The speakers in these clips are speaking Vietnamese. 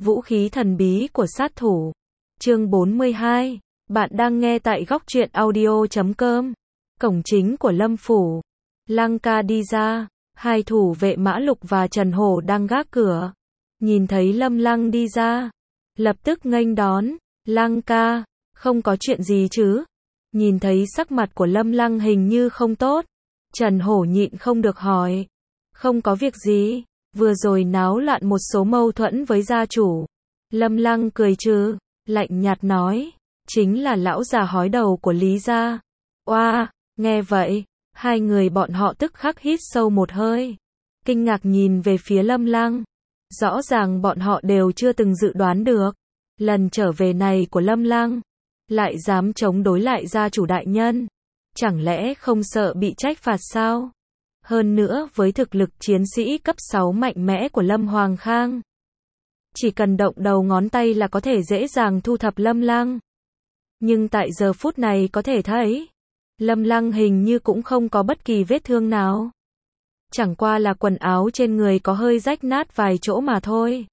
Vũ khí thần bí của sát thủ. Chương 42. Bạn đang nghe tại góc truyện audio.com. Cổng chính của Lâm phủ. Lăng ca đi ra, hai thủ vệ Mã Lục và Trần Hổ đang gác cửa. Nhìn thấy Lâm Lăng đi ra, lập tức nghênh đón. Lăng ca, không có chuyện gì chứ? Nhìn thấy sắc mặt của Lâm Lăng hình như không tốt, Trần Hổ nhịn không được hỏi. Không có việc gì, vừa rồi náo loạn một số mâu thuẫn với gia chủ. Lâm Lăng cười trừ, lạnh nhạt nói, chính là lão già hói đầu của Lý gia. Oa, nghe vậy, hai người bọn họ tức khắc hít sâu một hơi, kinh ngạc nhìn về phía Lâm Lăng. Rõ ràng bọn họ đều chưa từng dự đoán được, lần trở về này của Lâm Lăng, lại dám chống đối lại gia chủ đại nhân. Chẳng lẽ không sợ bị trách phạt sao? Hơn nữa với thực lực chiến sĩ cấp 6 mạnh mẽ của Lâm Hoàng Khang, chỉ cần động đầu ngón tay là có thể dễ dàng thu thập Lâm Lăng. Nhưng tại giờ phút này có thể thấy, Lâm Lăng hình như cũng không có bất kỳ vết thương nào. Chẳng qua là quần áo trên người có hơi rách nát vài chỗ mà thôi.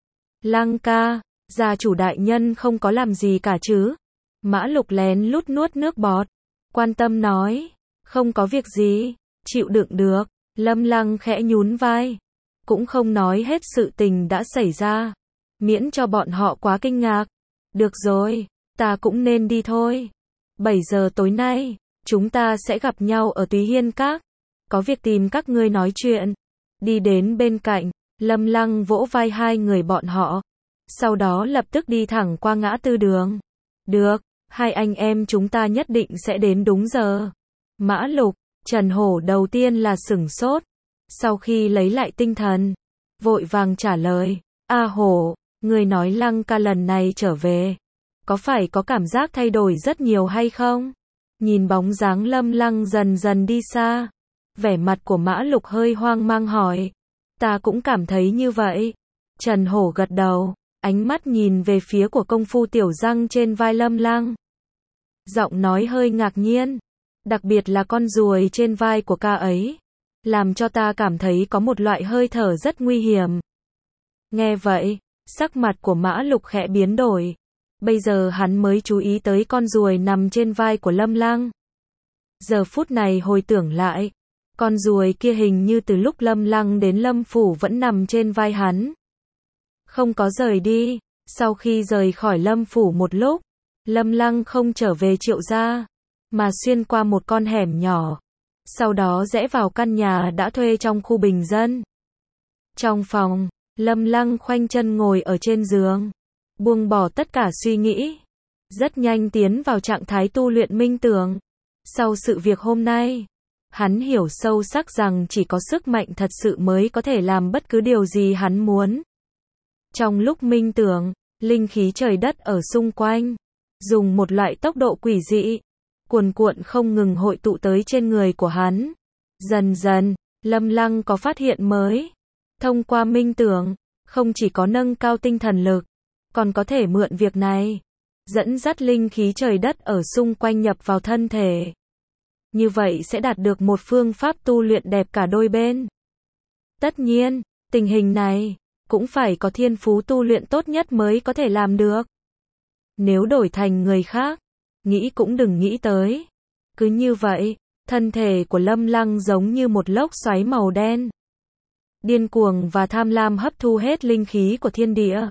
Lăng ca, gia chủ đại nhân không có làm gì cả chứ? Mã Lục lén lút nuốt nước bọt, quan tâm nói, không có việc gì, chịu đựng được. Lâm Lăng khẽ nhún vai, cũng không nói hết sự tình đã xảy ra, miễn cho bọn họ quá kinh ngạc. Được rồi, ta cũng nên đi thôi. 7 giờ tối nay, chúng ta sẽ gặp nhau ở Túy Hiên Các. Có việc tìm các ngươi nói chuyện. Đi đến bên cạnh, Lâm Lăng vỗ vai hai người bọn họ, sau đó lập tức đi thẳng qua ngã tư đường. Được, hai anh em chúng ta nhất định sẽ đến đúng giờ. Mã Lục, Trần Hổ đầu tiên là sửng sốt, sau khi lấy lại tinh thần, vội vàng trả lời, A Hổ, người nói Lăng ca lần này trở về, có phải có cảm giác thay đổi rất nhiều hay không? Nhìn bóng dáng Lâm Lăng dần dần đi xa, vẻ mặt của Mã Lục hơi hoang mang hỏi, ta cũng cảm thấy như vậy. Trần Hổ gật đầu, ánh mắt nhìn về phía của công phu tiểu răng trên vai Lâm Lăng. Giọng nói hơi ngạc nhiên, đặc biệt là con ruồi trên vai của ca ấy, làm cho ta cảm thấy có một loại hơi thở rất nguy hiểm. Nghe vậy, sắc mặt của Mã Lục khẽ biến đổi. Bây giờ hắn mới chú ý tới con ruồi nằm trên vai của Lâm Lăng. Giờ phút này hồi tưởng lại, con ruồi kia hình như từ lúc Lâm Lăng đến Lâm phủ vẫn nằm trên vai hắn, không có rời đi. Sau khi rời khỏi Lâm phủ một lúc, Lâm Lăng không trở về Triệu gia, mà xuyên qua một con hẻm nhỏ, sau đó rẽ vào căn nhà đã thuê trong khu bình dân. Trong phòng, Lâm Lăng khoanh chân ngồi ở trên giường, buông bỏ tất cả suy nghĩ, rất nhanh tiến vào trạng thái tu luyện minh tưởng. Sau sự việc hôm nay, hắn hiểu sâu sắc rằng chỉ có sức mạnh thật sự mới có thể làm bất cứ điều gì hắn muốn. Trong lúc minh tưởng, linh khí trời đất ở xung quanh, dùng một loại tốc độ quỷ dị, cuồn cuộn không ngừng hội tụ tới trên người của hắn. Dần dần, Lâm Lăng có phát hiện mới. Thông qua minh tưởng, không chỉ có nâng cao tinh thần lực, còn có thể mượn việc này, dẫn dắt linh khí trời đất ở xung quanh nhập vào thân thể. Như vậy sẽ đạt được một phương pháp tu luyện đẹp cả đôi bên. Tất nhiên, tình hình này, cũng phải có thiên phú tu luyện tốt nhất mới có thể làm được. Nếu đổi thành người khác, nghĩ cũng đừng nghĩ tới. Cứ như vậy, thân thể của Lâm Lăng giống như một lốc xoáy màu đen, điên cuồng và tham lam hấp thu hết linh khí của thiên địa.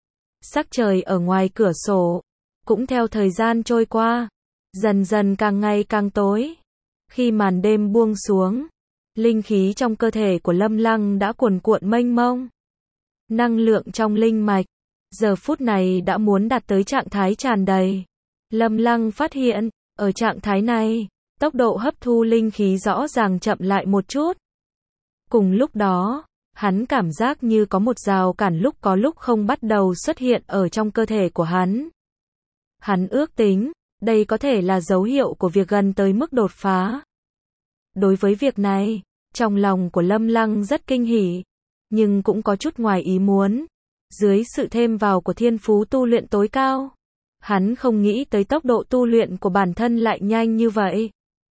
Sắc trời ở ngoài cửa sổ, cũng theo thời gian trôi qua, dần dần càng ngày càng tối. Khi màn đêm buông xuống, linh khí trong cơ thể của Lâm Lăng đã cuồn cuộn mênh mông. Năng lượng trong linh mạch, giờ phút này đã muốn đạt tới trạng thái tràn đầy. Lâm Lăng phát hiện, ở trạng thái này, tốc độ hấp thu linh khí rõ ràng chậm lại một chút. Cùng lúc đó, hắn cảm giác như có một rào cản lúc có lúc không bắt đầu xuất hiện ở trong cơ thể của hắn. Hắn ước tính, đây có thể là dấu hiệu của việc gần tới mức đột phá. Đối với việc này, trong lòng của Lâm Lăng rất kinh hỉ, nhưng cũng có chút ngoài ý muốn. Dưới sự thêm vào của thiên phú tu luyện tối cao, hắn không nghĩ tới tốc độ tu luyện của bản thân lại nhanh như vậy.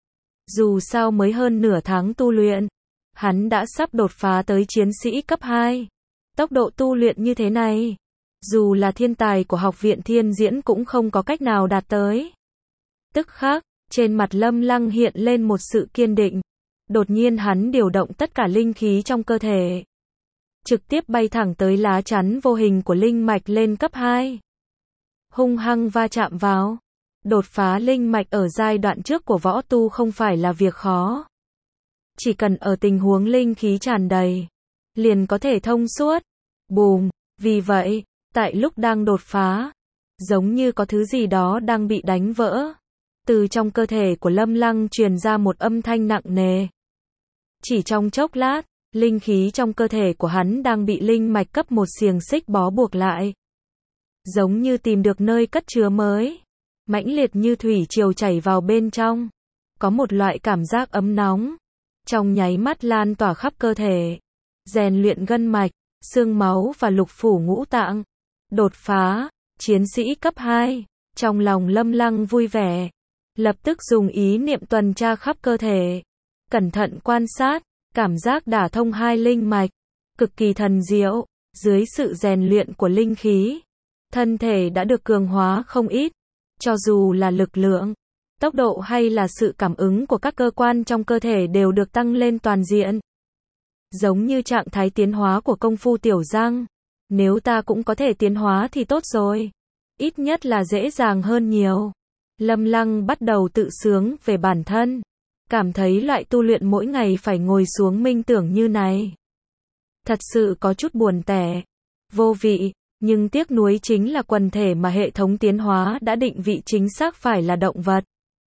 Dù sao mới hơn nửa tháng tu luyện, hắn đã sắp đột phá tới chiến sĩ cấp 2. Tốc độ tu luyện như thế này, dù là thiên tài của học viện thiên diễn cũng không có cách nào đạt tới. Tức khắc, trên mặt Lâm Lăng hiện lên một sự kiên định. Đột nhiên hắn điều động tất cả linh khí trong cơ thể. Trực tiếp bay thẳng tới lá chắn vô hình của linh mạch lên cấp 2. Hung hăng va chạm vào. Đột phá linh mạch ở giai đoạn trước của võ tu không phải là việc khó. Chỉ cần ở tình huống linh khí tràn đầy, liền có thể thông suốt. Bùm, vì vậy, tại lúc đang đột phá, giống như có thứ gì đó đang bị đánh vỡ. Từ trong cơ thể của Lâm Lăng truyền ra một âm thanh nặng nề. Chỉ trong chốc lát, linh khí trong cơ thể của hắn đang bị linh mạch cấp 1 xiềng xích bó buộc lại. Giống như tìm được nơi cất chứa mới. Mãnh liệt như thủy triều chảy vào bên trong. Có một loại cảm giác ấm nóng. Trong nháy mắt lan tỏa khắp cơ thể. Rèn luyện gân mạch, xương máu và lục phủ ngũ tạng. Đột phá, chiến sĩ cấp 2. Trong lòng Lâm Lăng vui vẻ. Lập tức dùng ý niệm tuần tra khắp cơ thể. Cẩn thận quan sát, cảm giác đả thông hai linh mạch. Cực kỳ thần diệu, dưới sự rèn luyện của linh khí. Thân thể đã được cường hóa không ít. Cho dù là lực lượng, tốc độ hay là sự cảm ứng của các cơ quan trong cơ thể đều được tăng lên toàn diện. Giống như trạng thái tiến hóa của công phu tiểu giang. Nếu ta cũng có thể tiến hóa thì tốt rồi. Ít nhất là dễ dàng hơn nhiều. Lâm Lăng bắt đầu tự sướng về bản thân. Cảm thấy loại tu luyện mỗi ngày phải ngồi xuống minh tưởng như này. Thật sự có chút buồn tẻ. Vô vị. Nhưng tiếc nuối chính là quần thể mà hệ thống tiến hóa đã định vị chính xác phải là động vật.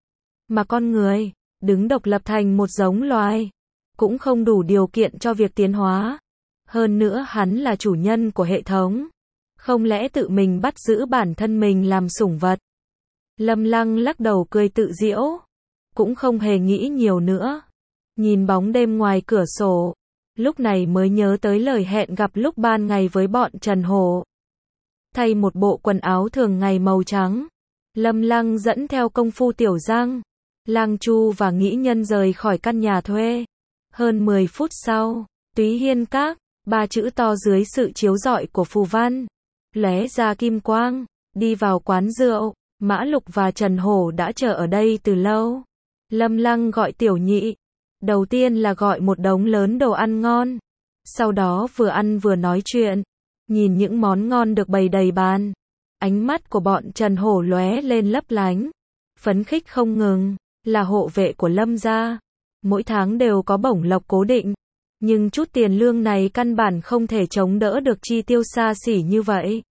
Mà con người, đứng độc lập thành một giống loài, cũng không đủ điều kiện cho việc tiến hóa. Hơn nữa hắn là chủ nhân của hệ thống. Không lẽ tự mình bắt giữ bản thân mình làm sủng vật? Lâm Lăng lắc đầu cười tự giễu. Cũng không hề nghĩ nhiều nữa. Nhìn bóng đêm ngoài cửa sổ. Lúc này mới nhớ tới lời hẹn gặp lúc ban ngày với bọn Trần Hổ. Thay một bộ quần áo thường ngày màu trắng. Lâm Lăng dẫn theo công phu tiểu giang, Lang Chu và Nghĩ Nhân rời khỏi căn nhà thuê. Hơn 10 phút sau, Túy Hiên Các, 3 chữ to dưới sự chiếu rọi của phù văn, lóe ra kim quang, đi vào quán rượu. Mã Lục và Trần Hổ đã chờ ở đây từ lâu. Lâm Lăng gọi tiểu nhị. Đầu tiên là gọi một đống lớn đồ ăn ngon. Sau đó vừa ăn vừa nói chuyện. Nhìn những món ngon được bày đầy bàn. Ánh mắt của bọn Trần Hổ lóe lên lấp lánh. Phấn khích không ngừng. Là hộ vệ của Lâm gia. Mỗi tháng đều có bổng lộc cố định. Nhưng chút tiền lương này căn bản không thể chống đỡ được chi tiêu xa xỉ như vậy.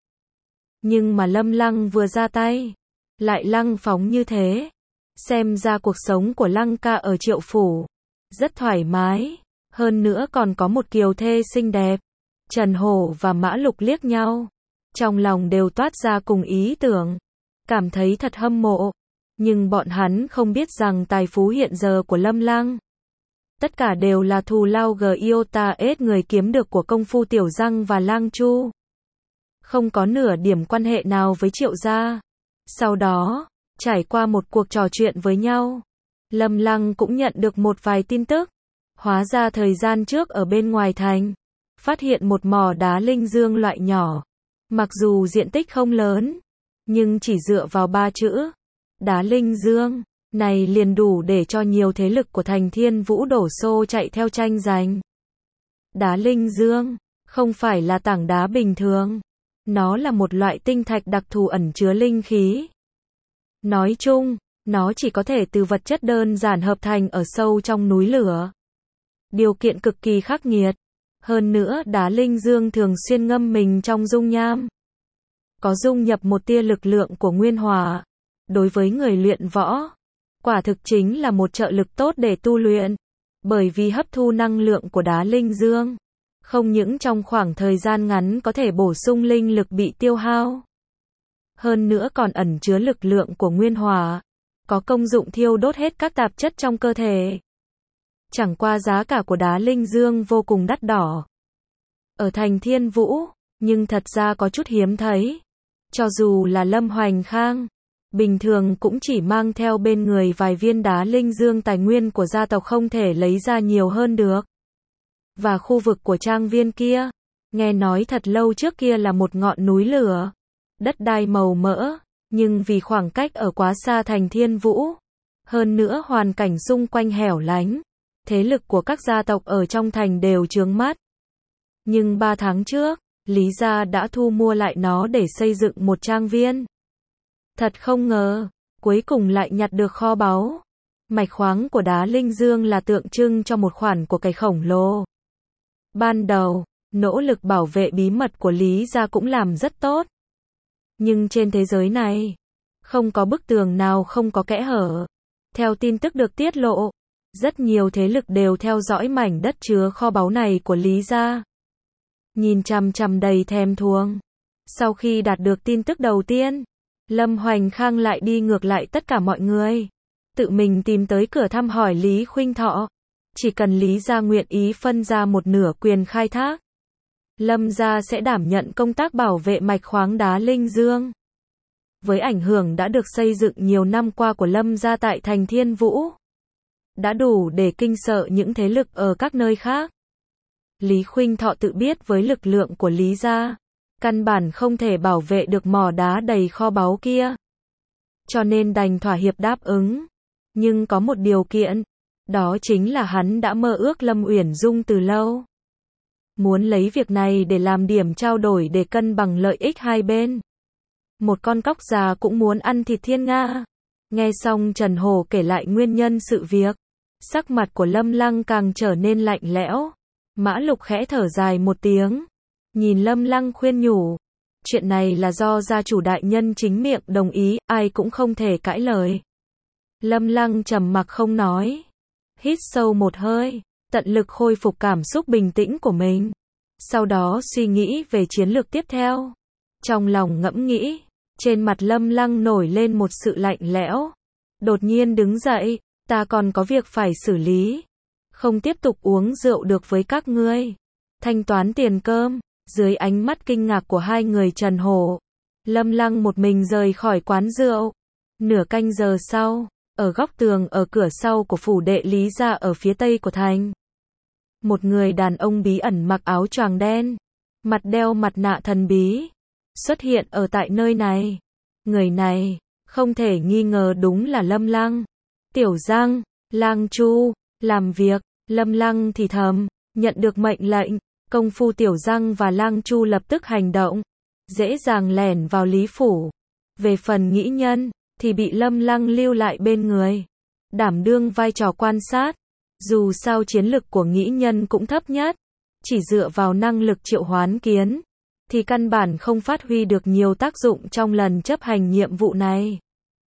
Nhưng mà Lâm Lăng vừa ra tay, lại lăng phóng như thế. Xem ra cuộc sống của Lăng ca ở Triệu Phủ rất thoải mái. Hơn nữa còn có một kiều thê xinh đẹp. Trần Hổ và Mã Lục liếc nhau. Trong lòng đều toát ra cùng ý tưởng. Cảm thấy thật hâm mộ. Nhưng bọn hắn không biết rằng tài phú hiện giờ của Lâm Lăng. Tất cả đều là thù lao iota S người kiếm được của công phu tiểu giang và Lang Chu. Không có nửa điểm quan hệ nào với Triệu gia. Sau đó, trải qua một cuộc trò chuyện với nhau, Lâm Lăng cũng nhận được một vài tin tức. Hóa ra thời gian trước ở bên ngoài thành, phát hiện một mỏ đá linh dương loại nhỏ. Mặc dù diện tích không lớn, nhưng chỉ dựa vào 3 chữ đá linh dương này liền đủ để cho nhiều thế lực của thành Thiên Vũ đổ xô chạy theo tranh giành. Đá linh dương không phải là tảng đá bình thường. Nó là một loại tinh thạch đặc thù ẩn chứa linh khí. Nói chung, nó chỉ có thể từ vật chất đơn giản hợp thành ở sâu trong núi lửa. Điều kiện cực kỳ khắc nghiệt. Hơn nữa đá linh dương thường xuyên ngâm mình trong dung nham. Có dung nhập một tia lực lượng của nguyên hỏa. Đối với người luyện võ, quả thực chính là một trợ lực tốt để tu luyện. Bởi vì hấp thu năng lượng của đá linh dương, không những trong khoảng thời gian ngắn có thể bổ sung linh lực bị tiêu hao. Hơn nữa còn ẩn chứa lực lượng của nguyên hỏa. Có công dụng thiêu đốt hết các tạp chất trong cơ thể. Chẳng qua giá cả của đá linh dương vô cùng đắt đỏ. Ở thành Thiên Vũ, nhưng thật ra có chút hiếm thấy. Cho dù là Lâm Hoành Khang, bình thường cũng chỉ mang theo bên người vài viên đá linh dương tài nguyên của gia tộc không thể lấy ra nhiều hơn được. Và khu vực của trang viên kia, Nghe nói thật lâu trước kia là một ngọn núi lửa, đất đai màu mỡ, nhưng vì khoảng cách ở quá xa thành Thiên Vũ, hơn nữa hoàn cảnh xung quanh hẻo lánh, thế lực của các gia tộc ở trong thành đều chướng mắt. Nhưng 3 tháng trước, Lý gia đã thu mua lại nó để xây dựng một trang viên. Thật không ngờ, cuối cùng lại nhặt được kho báu. Mạch khoáng của đá linh dương là tượng trưng cho một khoản của cải khổng lồ. Ban đầu, nỗ lực bảo vệ bí mật của Lý gia cũng làm rất tốt. Nhưng trên thế giới này, không có bức tường nào không có kẽ hở. Theo tin tức được tiết lộ, rất nhiều thế lực đều theo dõi mảnh đất chứa kho báu này của Lý gia. Nhìn chằm chằm đầy thèm thuồng. Sau khi đạt được tin tức đầu tiên, Lâm Hoành Khang lại đi ngược lại tất cả mọi người. Tự mình tìm tới cửa thăm hỏi Lý Khuynh Thọ. Chỉ cần Lý gia nguyện ý phân ra một nửa quyền khai thác, Lâm gia sẽ đảm nhận công tác bảo vệ mạch khoáng đá linh dương. Với ảnh hưởng đã được xây dựng nhiều năm qua của Lâm gia tại thành Thiên Vũ, đã đủ để kinh sợ những thế lực ở các nơi khác. Lý Khuynh Thọ tự biết với lực lượng của Lý gia, căn bản không thể bảo vệ được mỏ đá đầy kho báu kia. Cho nên đành thỏa hiệp đáp ứng. Nhưng có một điều kiện, đó chính là hắn đã mơ ước Lâm Uyển Dung từ lâu. Muốn lấy việc này để làm điểm trao đổi để cân bằng lợi ích hai bên. Một con cóc già cũng muốn ăn thịt thiên nga. Nghe xong Trần Hổ kể lại nguyên nhân sự việc, sắc mặt của Lâm Lăng càng trở nên lạnh lẽo. Mã Lục khẽ thở dài một tiếng, nhìn Lâm Lăng khuyên nhủ, chuyện này là do gia chủ đại nhân chính miệng đồng ý, ai cũng không thể cãi lời. Lâm Lăng trầm mặc không nói, hít sâu một hơi, tận lực khôi phục cảm xúc bình tĩnh của mình. Sau đó suy nghĩ về chiến lược tiếp theo. Trong lòng ngẫm nghĩ, trên mặt Lâm Lăng nổi lên một sự lạnh lẽo. Đột nhiên đứng dậy, ta còn có việc phải xử lý. Không tiếp tục uống rượu được với các ngươi. Thanh toán tiền cơm, dưới ánh mắt kinh ngạc của hai người Trần Hổ, Lâm Lăng một mình rời khỏi quán rượu. Nửa canh giờ sau, ở góc tường ở cửa sau của phủ đệ Lý gia ở phía tây của thành, một người đàn ông bí ẩn mặc áo choàng đen, mặt đeo mặt nạ thần bí, xuất hiện ở tại nơi này. Người này, không thể nghi ngờ đúng là Lâm Lăng. Tiểu Giang, Lang Chu, làm việc. Lâm Lăng thì thầm, nhận được mệnh lệnh, công phu Tiểu Giang và Lang Chu lập tức hành động, dễ dàng lẻn vào Lý phủ. Về phần Nghĩ Nhân, thì bị Lâm Lăng lưu lại bên người, đảm đương vai trò quan sát. Dù sao chiến lực của Nghĩ Nhân cũng thấp nhất, chỉ dựa vào năng lực triệu hoán kiến, thì căn bản không phát huy được nhiều tác dụng trong lần chấp hành nhiệm vụ này.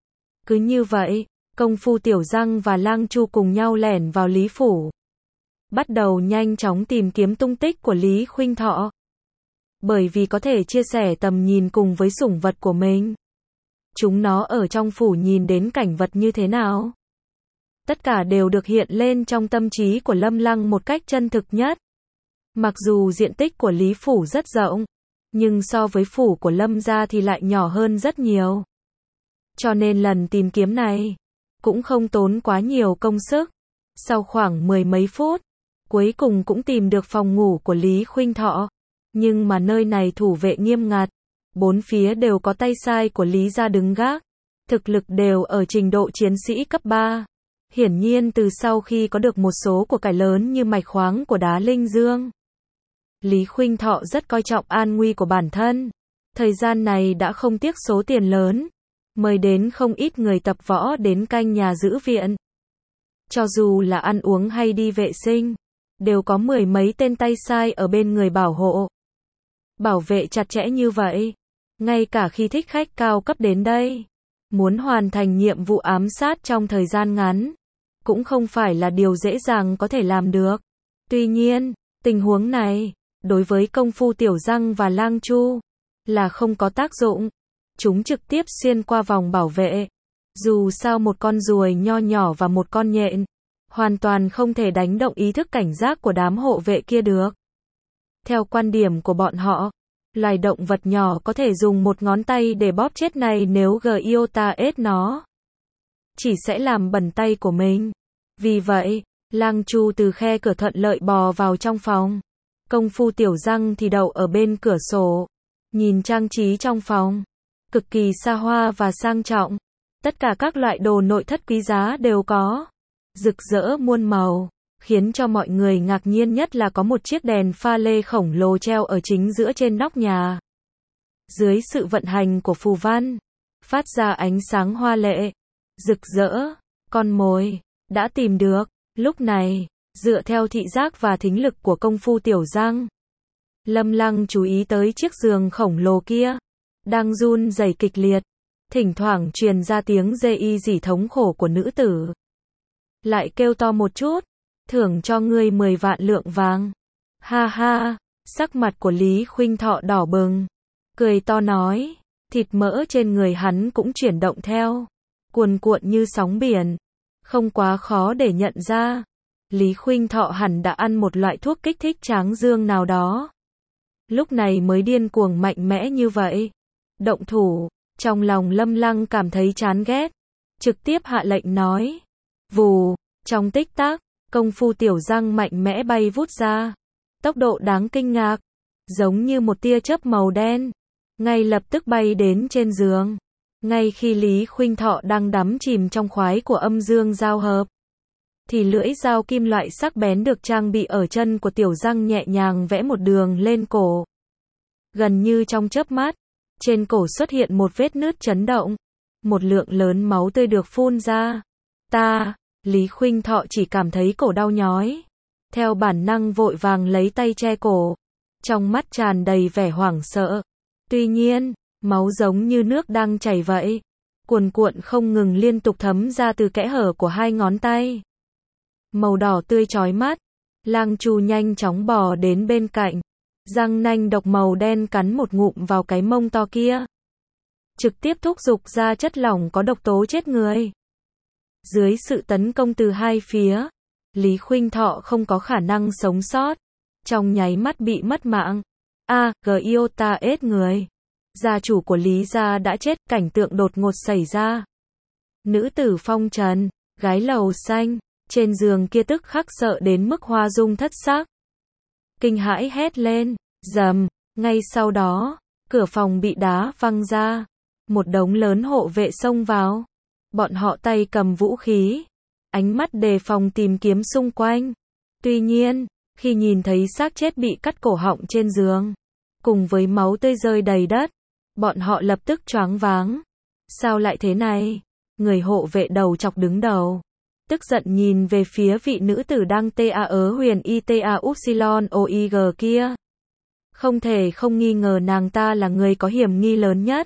Cứ như vậy, công phu Tiểu Giang và Lang Chu cùng nhau lẻn vào Lý phủ, bắt đầu nhanh chóng tìm kiếm tung tích của Lý Khuynh Thọ. Bởi vì có thể chia sẻ tầm nhìn cùng với sủng vật của mình. Chúng nó ở trong phủ nhìn đến cảnh vật như thế nào? Tất cả đều được hiện lên trong tâm trí của Lâm Lăng một cách chân thực nhất. Mặc dù diện tích của Lý phủ rất rộng, nhưng so với phủ của Lâm gia thì lại nhỏ hơn rất nhiều. Cho nên lần tìm kiếm này cũng không tốn quá nhiều công sức. Sau khoảng 10 mấy phút, cuối cùng cũng tìm được phòng ngủ của Lý Khuynh Thọ. Nhưng mà nơi này thủ vệ nghiêm ngặt, bốn phía đều có tay sai của Lý gia đứng gác, thực lực đều ở trình độ chiến sĩ cấp 3. Hiển nhiên từ sau khi có được một số của cải lớn như mạch khoáng của đá linh dương, Lý Khuynh Thọ rất coi trọng an nguy của bản thân. Thời gian này đã không tiếc số tiền lớn, mời đến không ít người tập võ đến canh nhà giữ viện. Cho dù là ăn uống hay đi vệ sinh, đều có 10 mấy tên tay sai ở bên người bảo hộ. Bảo vệ chặt chẽ như vậy, ngay cả khi thích khách cao cấp đến đây, muốn hoàn thành nhiệm vụ ám sát trong thời gian ngắn, cũng không phải là điều dễ dàng có thể làm được. Tuy nhiên, tình huống này, đối với công phu Tiểu Giang và Lang Chu, là không có tác dụng. Chúng trực tiếp xuyên qua vòng bảo vệ. Dù sao một con ruồi nho nhỏ và một con nhện, hoàn toàn không thể đánh động ý thức cảnh giác của đám hộ vệ kia được. Theo quan điểm của bọn họ, loài động vật nhỏ có thể dùng một ngón tay để bóp chết này nếu iota ết nó, chỉ sẽ làm bẩn tay của mình. Vì vậy, Lang Chu từ khe cửa thuận lợi bò vào trong phòng. Công phu Tiểu Giang thì đậu ở bên cửa sổ, nhìn trang trí trong phòng, cực kỳ xa hoa và sang trọng. Tất cả các loại đồ nội thất quý giá đều có, rực rỡ muôn màu, khiến cho mọi người ngạc nhiên nhất là có một chiếc đèn pha lê khổng lồ treo ở chính giữa trên nóc nhà. Dưới sự vận hành của phù văn, phát ra ánh sáng hoa lệ, rực rỡ. Con mồi đã tìm được. Lúc này, dựa theo thị giác và thính lực của công phu Tiểu Giang, Lâm Lăng chú ý tới chiếc giường khổng lồ kia, đang run rẩy kịch liệt, thỉnh thoảng truyền ra tiếng rê y rỉ thống khổ của nữ tử. Lại kêu to một chút, thưởng cho ngươi 10 vạn lượng vàng. Ha ha, sắc mặt của Lý Khuynh Thọ đỏ bừng, cười to nói, thịt mỡ trên người hắn cũng chuyển động theo, cuồn cuộn như sóng biển, không quá khó để nhận ra. Lý Khuynh Thọ hẳn đã ăn một loại thuốc kích thích tráng dương nào đó, lúc này mới điên cuồng mạnh mẽ như vậy. Động thủ. Trong lòng Lâm Lăng cảm thấy chán ghét, trực tiếp hạ lệnh nói. Vù, trong tích tắc, công phu Tiểu Giang mạnh mẽ bay vút ra, tốc độ đáng kinh ngạc, giống như một tia chớp màu đen, ngay lập tức bay đến trên giường. Ngay khi Lý Khuynh Thọ đang đắm chìm trong khoái của âm dương giao hợp, thì lưỡi dao kim loại sắc bén được trang bị ở chân của Tiểu Giang nhẹ nhàng vẽ một đường lên cổ. Gần như trong chớp mắt, trên cổ xuất hiện một vết nứt chấn động, một lượng lớn máu tươi được phun ra. Lý Khuynh Thọ chỉ cảm thấy cổ đau nhói, theo bản năng vội vàng lấy tay che cổ, trong mắt tràn đầy vẻ hoảng sợ. Tuy nhiên, máu giống như nước đang chảy vậy, cuồn cuộn không ngừng liên tục thấm ra từ kẽ hở của hai ngón tay. Màu đỏ tươi chói mắt, Lang Chu nhanh chóng bò đến bên cạnh, răng nanh độc màu đen cắn một ngụm vào cái mông to kia, trực tiếp thúc giục ra chất lỏng có độc tố chết người. Dưới sự tấn công từ hai phía, Lý Khuynh Thọ không có khả năng sống sót, trong nháy mắt bị mất mạng. Giota ết người. Gia chủ của Lý gia đã chết, cảnh tượng đột ngột xảy ra. Nữ tử phong trần, gái lầu xanh, trên giường kia tức khắc sợ đến mức hoa dung thất sắc. Kinh hãi hét lên, rầm, ngay sau đó, cửa phòng bị đá văng ra, một đống lớn hộ vệ xông vào. Bọn họ tay cầm vũ khí, ánh mắt đề phòng tìm kiếm xung quanh. Tuy nhiên, khi nhìn thấy xác chết bị cắt cổ họng trên giường, cùng với máu tươi rơi đầy đất, bọn họ lập tức choáng váng. Sao lại thế này? Người hộ vệ đầu chọc đứng đầu, tức giận nhìn về phía vị nữ tử đang huyền ita upsilon oig kia. Không thể không nghi ngờ nàng ta là người có hiểm nghi lớn nhất.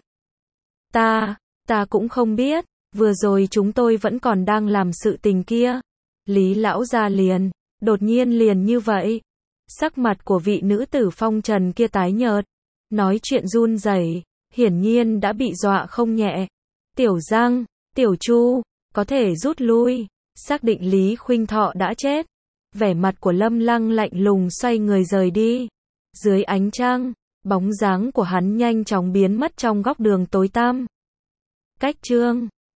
Ta cũng không biết, vừa rồi chúng tôi vẫn còn đang làm sự tình kia. Lý lão gia đột nhiên như vậy. Sắc mặt của vị nữ tử phong trần kia tái nhợt, nói chuyện run rẩy, hiển nhiên đã bị dọa không nhẹ. Tiểu Giang, Tiểu Chu, có thể rút lui, xác định Lý Khuynh Thọ đã chết. Vẻ mặt của Lâm Lăng lạnh lùng xoay người rời đi. Dưới ánh trăng, bóng dáng của hắn nhanh chóng biến mất trong góc đường tối tăm. Cách chương